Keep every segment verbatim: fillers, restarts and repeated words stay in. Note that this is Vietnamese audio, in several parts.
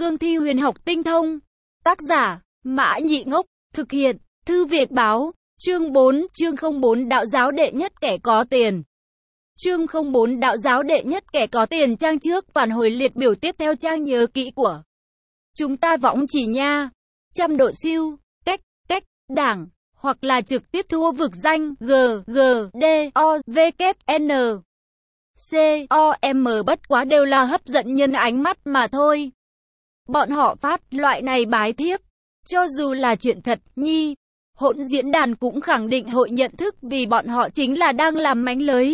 cương thi huyền học tinh thông. Tác giả, Mã Nhị Ngốc, thực hiện, Thư Việt Báo, chương bốn, chương không bốn đạo giáo đệ nhất kẻ có tiền. Chương không bốn đạo giáo đệ nhất kẻ có tiền trang trước phản hồi liệt biểu tiếp theo trang nhớ kỹ của chúng ta võng chỉ nha. Trăm độ siêu, cách, cách, đảng, hoặc là trực tiếp thua vực danh, G, G, D, O, V, K, N, C, O, M bất quá đều là hấp dẫn nhân ánh mắt mà thôi. Bọn họ phát loại này bái thiếp, cho dù là chuyện thật, nhi, hỗn diễn đàn cũng khẳng định hội nhận thức vì bọn họ chính là đang làm mánh lưới.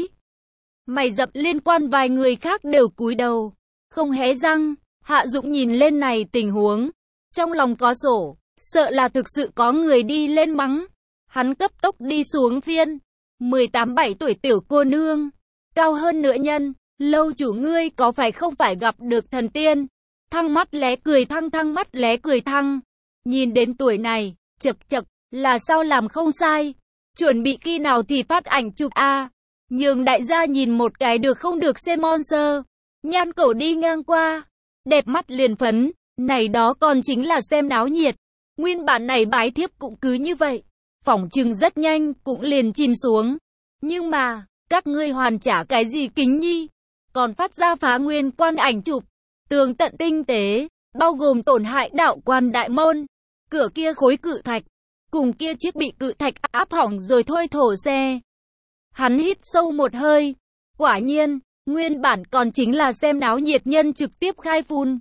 Mày dập liên quan vài người khác đều cúi đầu, không hé răng. Hạ Dũng nhìn lên này tình huống, trong lòng có sổ, sợ là thực sự có người đi lên mắng. Hắn cấp tốc đi xuống phiên, mười tám bảy tuổi tiểu cô nương, cao hơn nữa nhân, lâu chủ ngươi có phải không phải gặp được thần tiên? Thăng mắt lé cười thăng thăng mắt lé cười thăng, nhìn đến tuổi này, chật chật, là sao làm không sai, chuẩn bị khi nào thì phát ảnh chụp a, nhường đại gia nhìn một cái được không được xem monster, nhan cổ đi ngang qua, đẹp mắt liền phấn, này đó còn chính là xem náo nhiệt, nguyên bản này bái thiếp cũng cứ như vậy, phỏng chừng rất nhanh cũng liền chìm xuống, nhưng mà, các ngươi hoàn trả cái gì kính nhi, còn phát ra phá nguyên quan ảnh chụp, tường tận tinh tế, bao gồm tổn hại đạo quan đại môn, cửa kia khối cự thạch, cùng kia chiếc bị cự thạch áp hỏng rồi thôi thổ xe. Hắn hít sâu một hơi, quả nhiên, nguyên bản còn chính là xem náo nhiệt nhân trực tiếp khai phun.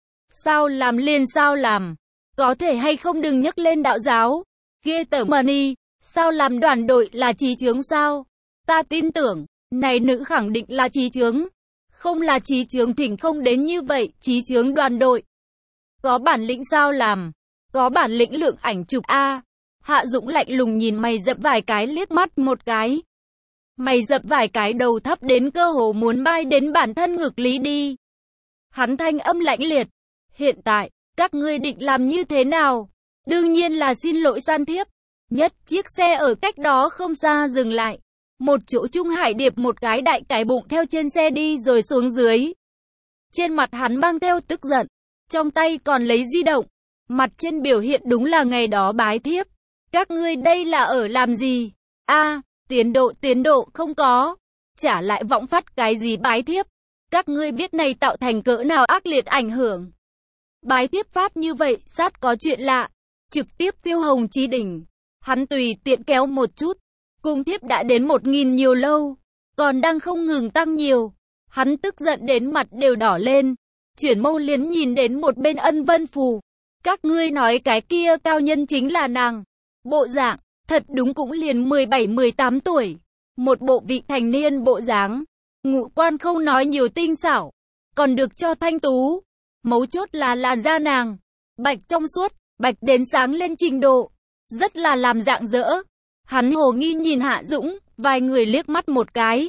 Sao làm liền sao làm, có thể hay không đừng nhắc lên đạo giáo, ghê tởm mà ni, sao làm đoàn đội là trí chướng sao? Ta tin tưởng, này nữ khẳng định là trí chướng, không là trí chướng thỉnh không đến như vậy, trí chướng đoàn đội. Có bản lĩnh sao làm, có bản lĩnh lượng ảnh chụp a. Hạ Dũng lạnh lùng nhìn mày dập vài cái liếc mắt một cái. Mày dập vài cái đầu thấp đến cơ hồ muốn bay đến bản thân ngược lý đi. Hắn thanh âm lạnh liệt. Hiện tại, các ngươi định làm như thế nào? Đương nhiên là xin lỗi san thiếp. Nhất chiếc xe ở cách đó không xa dừng lại. Một chỗ Trung Hải điệp một cái đại cái bụng theo trên xe đi rồi xuống dưới. Trên mặt hắn mang theo tức giận. Trong tay còn lấy di động. Mặt trên biểu hiện đúng là ngày đó bái thiếp. Các ngươi đây là ở làm gì? A, tiến độ tiến độ không có. Trả lại võng phát cái gì bái thiếp? Các ngươi biết này tạo thành cỡ nào ác liệt ảnh hưởng. Bái thiếp phát như vậy, sát có chuyện lạ. Trực tiếp phiêu hồng chí đỉnh. Hắn tùy tiện kéo một chút. Cung thiếp đã đến một nghìn nhiều lâu. Còn đang không ngừng tăng nhiều. Hắn tức giận đến mặt đều đỏ lên. Chuyển mâu liến nhìn đến một bên Ân Vân Phù. Các ngươi nói cái kia cao nhân chính là nàng. Bộ dạng, thật đúng cũng liền mười bảy mười tám tuổi. Một bộ vị thành niên bộ dáng. Ngũ quan không nói nhiều tinh xảo. Còn được cho thanh tú. Mấu chốt là làn da nàng. Bạch trong suốt, bạch đến sáng lên trình độ. Rất là làm dạng dỡ. Hắn hồ nghi nhìn Hạ Dũng, vài người liếc mắt một cái.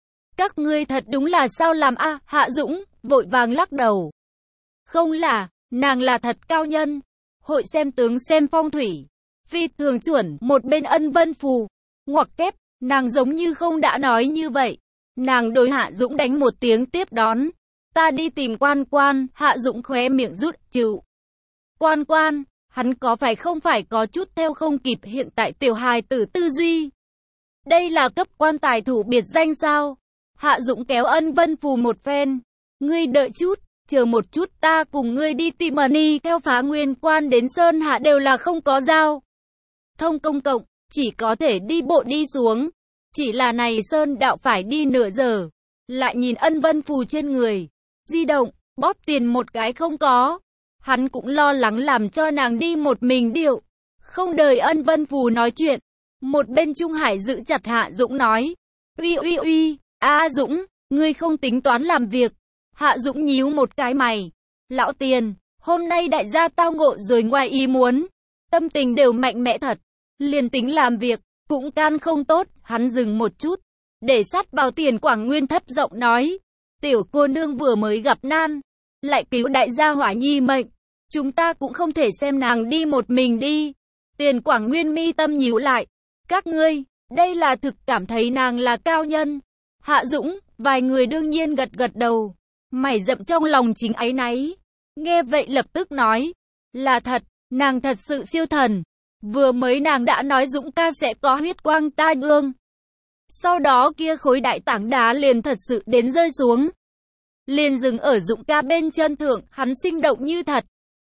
Các ngươi thật đúng là sao làm a? À, Hạ Dũng, vội vàng lắc đầu. Không là, nàng là thật cao nhân. Hội xem tướng xem phong thủy. Phi thường chuẩn, một bên Ân Vân Phù. Ngoặc kép, nàng giống như không đã nói như vậy. Nàng đối Hạ Dũng đánh một tiếng tiếp đón. Ta đi tìm quan quan, Hạ Dũng khóe miệng rút, chịu. Quan quan, hắn có phải không phải có chút theo không kịp hiện tại tiểu hài tử tư duy. Đây là cấp quan tài thủ biệt danh sao? Hạ Dũng kéo Ân Vân Phù một phen. Ngươi đợi chút, chờ một chút ta cùng ngươi đi tìm money theo phá nguyên quan đến Sơn Hạ đều là không có giao. Thông công cộng, chỉ có thể đi bộ đi xuống. Chỉ là này Sơn đạo phải đi nửa giờ. Lại nhìn Ân Vân Phù trên người. Di động, bóp tiền một cái không có. Hắn cũng lo lắng làm cho nàng đi một mình điệu. Không đợi Ân Vân Phù nói chuyện. Một bên Trung Hải giữ chặt Hạ Dũng nói. Uy uy uy, a Dũng, ngươi không tính toán làm việc. Hạ Dũng nhíu một cái mày. Lão tiền, hôm nay đại gia tao ngộ rồi ngoài ý muốn. Tâm tình đều mạnh mẽ thật. Liền tính làm việc, cũng can không tốt. Hắn dừng một chút. Để sát vào tiền Quảng Nguyên thấp giọng nói. Tiểu cô nương vừa mới gặp nan. Lại cứu đại gia Hỏa Nhi mệnh. Chúng ta cũng không thể xem nàng đi một mình đi. Tiền Quảng Nguyên mi tâm nhíu lại. Các ngươi, đây là thực cảm thấy nàng là cao nhân. Hạ Dũng, vài người đương nhiên gật gật đầu. Mày dậm trong lòng chính áy náy. nghe vậy lập tức nói, là thật, nàng thật sự siêu thần. Vừa mới nàng đã nói Dũng ca sẽ có huyết quang tai ương. Sau đó kia khối đại tảng đá liền thật sự đến rơi xuống. Liền dừng ở Dũng ca bên chân thượng, hắn sinh động như thật.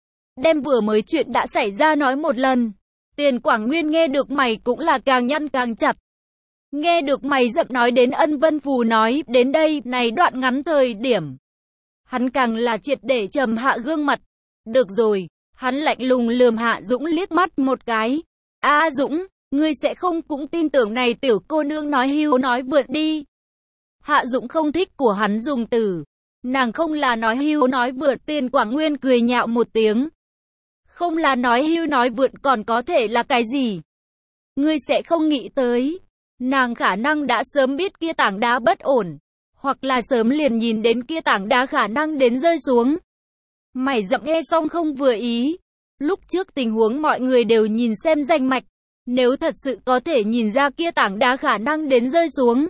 Đem vừa mới chuyện đã xảy ra nói một lần. Tiền Quảng Nguyên nghe được mày cũng là càng nhăn càng chặt. Nghe được mày rậm nói đến Ân Vân Phù nói đến đây này đoạn ngắn thời điểm. Hắn càng là triệt để trầm hạ gương mặt. Được rồi, hắn lạnh lùng lườm Hạ Dũng liếc mắt một cái. A Dũng, ngươi sẽ không cũng tin tưởng này tiểu cô nương nói hưu nói vượt đi. Hạ Dũng không thích của hắn dùng từ. Nàng không là nói hưu nói vượt. Tiền Quảng Nguyên cười nhạo một tiếng. Không là nói hưu nói vượt còn có thể là cái gì? Ngươi sẽ không nghĩ tới. Nàng khả năng đã sớm biết kia tảng đá bất ổn. Hoặc là sớm liền nhìn đến kia tảng đá khả năng đến rơi xuống. Mày rậm nghe xong không vừa ý. Lúc trước tình huống mọi người đều nhìn xem danh mạch. Nếu thật sự có thể nhìn ra kia tảng đá khả năng đến rơi xuống.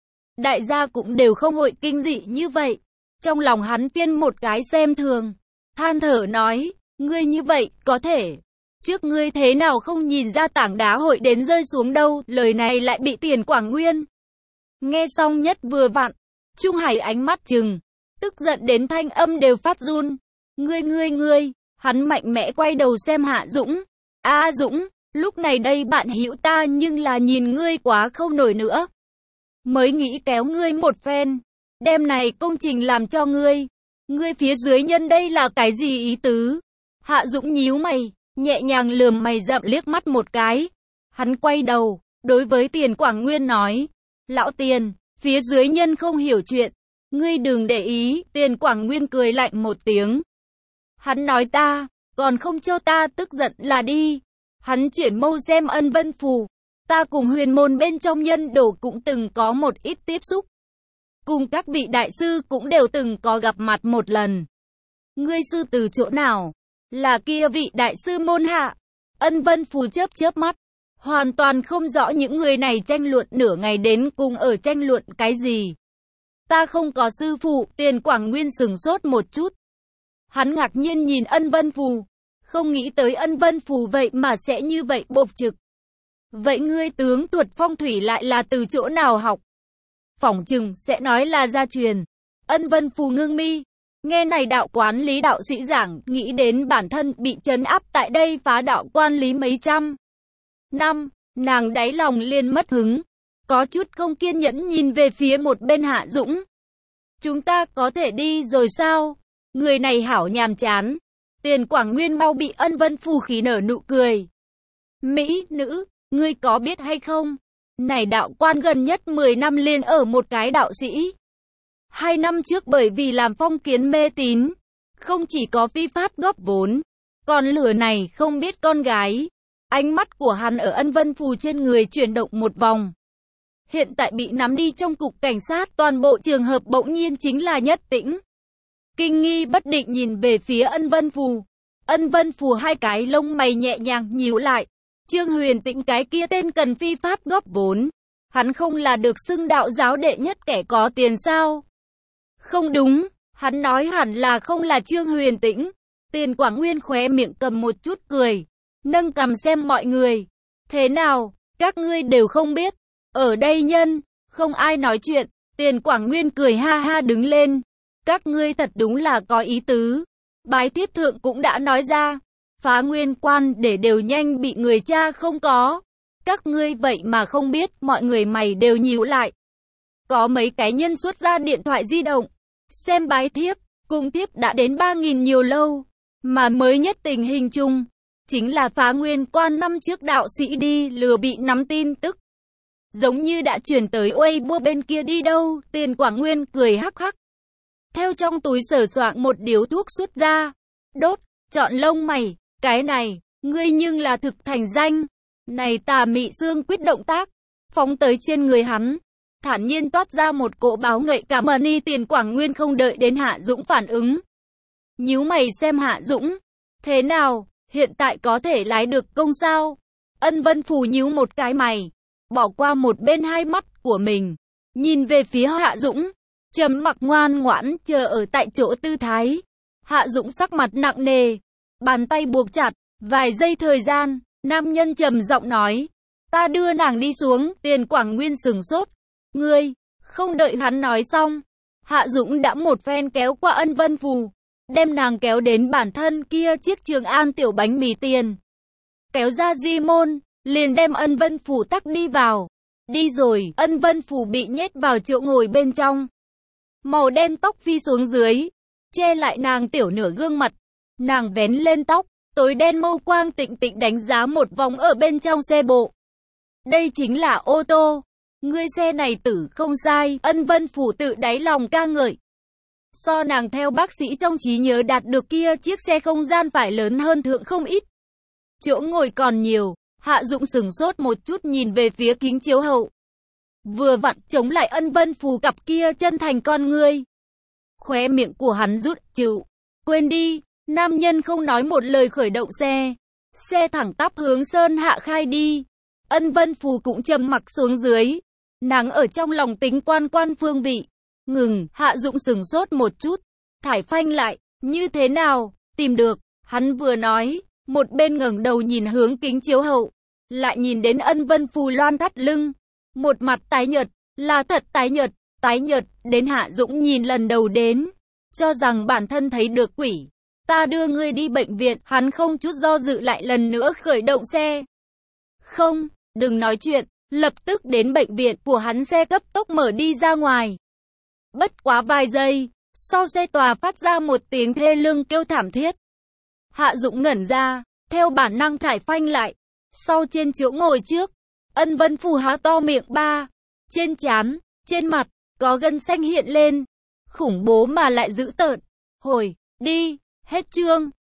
Đại gia cũng đều không hội kinh dị như vậy. Trong lòng hắn phiên một cái xem thường. Than thở nói, ngươi như vậy, có thể. Trước ngươi thế nào không nhìn ra tảng đá hội đến rơi xuống đâu. Lời này lại bị Tiền Quảng Nguyên nghe xong nhất vừa vặn. Trung Hải ánh mắt trừng. Tức giận đến thanh âm đều phát run. Ngươi ngươi ngươi. Hắn mạnh mẽ quay đầu xem Hạ Dũng. A Dũng, lúc này đây bạn hữu ta nhưng là nhìn ngươi quá không nổi nữa. Mới nghĩ kéo ngươi một phen. Đêm này công trình làm cho ngươi. Ngươi phía dưới nhân đây là cái gì ý tứ? Hạ Dũng nhíu mày, nhẹ nhàng lườm mày rậm liếc mắt một cái. Hắn quay đầu, đối với Tiền Quảng Nguyên nói. Lão Tiền, phía dưới nhân không hiểu chuyện. Ngươi đừng để ý. Tiền Quảng Nguyên cười lạnh một tiếng. Hắn nói ta, còn không cho ta tức giận là đi. Hắn chuyển mâu xem Ân Vân Phù. Ta cùng huyền môn bên trong nhân đồ cũng từng có một ít tiếp xúc. Cùng các vị đại sư cũng đều từng có gặp mặt một lần. Ngươi sư từ chỗ nào? Là kia vị đại sư môn hạ. Ân Vân Phù chớp chớp mắt. Hoàn toàn không rõ những người này tranh luận nửa ngày đến cùng ở tranh luận cái gì. Ta không có sư phụ. Tiền Quảng Nguyên sừng sốt một chút. Hắn ngạc nhiên nhìn Ân Vân Phù. Không nghĩ tới Ân Vân Phù vậy mà sẽ như vậy bộc trực. Vậy ngươi tướng thuật phong thủy lại là từ chỗ nào học? Phỏng chừng sẽ nói là gia truyền. Ân Vân Phù ngưng mi. Nghe này đạo quán lý đạo sĩ giảng, nghĩ đến bản thân bị trấn áp tại đây phá đạo quan lý mấy trăm năm, nàng đáy lòng liền mất hứng. Có chút không kiên nhẫn nhìn về phía một bên Hạ Dũng. Chúng ta có thể đi rồi sao? Người này hảo nhàm chán. Tiền Quảng Nguyên mau bị Ân Vân Phù khí nở nụ cười. Mỹ nữ, ngươi có biết hay không? Này đạo quan gần nhất mười năm liền ở một cái đạo sĩ. Hai năm trước bởi vì làm phong kiến mê tín, không chỉ có phi pháp góp vốn, còn lừa này không biết con gái. Ánh mắt của hắn ở Ân Vân Phù trên người chuyển động một vòng. Hiện tại bị nắm đi trong cục cảnh sát, toàn bộ trường hợp bỗng nhiên chính là Nhất Tĩnh. Kinh nghi bất định nhìn về phía Ân Vân Phù. Ân Vân Phù hai cái lông mày nhẹ nhàng nhíu lại. Trương Huyền Tĩnh cái kia tên cần phi pháp góp vốn. Hắn không là được xưng đạo giáo đệ nhất kẻ có tiền sao? Không đúng, hắn nói hẳn là không là Trương Huyền Tĩnh. Tiền Quảng Nguyên khóe miệng cầm một chút cười. Nâng cằm xem mọi người. Thế nào, các ngươi đều không biết. Ở đây nhân, không ai nói chuyện. Tiền Quảng Nguyên cười ha ha đứng lên. Các ngươi thật đúng là có ý tứ. Bái tiếp thượng cũng đã nói ra. Phá nguyên quan để đều nhanh bị người cha không có. Các ngươi vậy mà không biết, mọi người mày đều nhíu lại. Có mấy cái nhân xuất ra điện thoại di động. Xem bái thiếp, cùng thiếp đã đến ba nghìn nhiều lâu. Mà mới nhất tình hình chung, chính là phá nguyên quan năm trước đạo sĩ đi lừa bị nắm tin tức. Giống như đã chuyển tới Weibo bên kia đi đâu. Tiền Quảng Nguyên cười hắc hắc. Theo trong túi sờ soạng một điếu thuốc xuất ra. Đốt, chọn lông mày. Cái này, ngươi nhưng là thực thành danh. Này tà mị xương quyết động tác. Phóng tới trên người hắn. Thản nhiên toát ra một cỗ báo ngậy cảm ơn y. Tiền Quảng Nguyên không đợi đến Hạ Dũng phản ứng. Nhíu mày xem Hạ Dũng. Thế nào, hiện tại có thể lái được công sao? Ân Vân Phù nhíu một cái mày. Bỏ qua một bên hai mắt của mình. Nhìn về phía Hạ Dũng. Trầm mặc ngoan ngoãn chờ ở tại chỗ tư thái. Hạ Dũng sắc mặt nặng nề, bàn tay buộc chặt, vài giây thời gian, nam nhân trầm giọng nói, ta đưa nàng đi xuống. Tiền Quảng Nguyên sừng sốt, ngươi, không đợi hắn nói xong, Hạ Dũng đã một phen kéo qua Ân Vân Phù, đem nàng kéo đến bản thân kia chiếc Trường An tiểu bánh mì tiền. Kéo ra di môn, liền đem Ân Vân Phù tắc đi vào. Đi rồi, Ân Vân Phù bị nhét vào chỗ ngồi bên trong. Màu đen tóc phi xuống dưới, che lại nàng tiểu nửa gương mặt. Nàng vén lên tóc, tối đen mâu quang tịnh tịnh đánh giá một vòng ở bên trong xe bộ. Đây chính là ô tô. Ngươi xe này tử không sai, Ân Vân Phù tự đáy lòng ca ngợi. So nàng theo bác sĩ trong trí nhớ đạt được kia chiếc xe không gian phải lớn hơn thượng không ít. Chỗ ngồi còn nhiều, Hạ Dũng sừng sốt một chút nhìn về phía kính chiếu hậu. Vừa vặn chống lại Ân Vân Phù cặp kia chân thành con ngươi. Khóe miệng của hắn rút chịu. Quên đi, nam nhân không nói một lời khởi động xe. Xe thẳng tắp hướng Sơn Hạ khai đi. Ân Vân Phù cũng trầm mặc xuống dưới. Nàng ở trong lòng tính quan quan phương vị. Ngừng, Hạ Dũng sừng sốt một chút. Thải phanh lại, như thế nào, tìm được. Hắn vừa nói, một bên ngẩng đầu nhìn hướng kính chiếu hậu. Lại nhìn đến Ân Vân Phù loan thắt lưng. Một mặt tái nhợt, là thật tái nhợt, tái nhợt, đến Hạ Dũng nhìn lần đầu đến. Cho rằng bản thân thấy được quỷ. Ta đưa ngươi đi bệnh viện, hắn không chút do dự lại lần nữa khởi động xe. Không, đừng nói chuyện, lập tức đến bệnh viện của hắn xe cấp tốc mở đi ra ngoài. Bất quá vài giây, sau xe tòa phát ra một tiếng thê lương kêu thảm thiết. Hạ Dũng ngẩn ra, theo bản năng thải phanh lại. Sau trên chỗ ngồi trước, Ân Vân Phù há to miệng ba. Trên trán, trên mặt, có gân xanh hiện lên. Khủng bố mà lại dữ tợn. Hồi, đi, hết chương.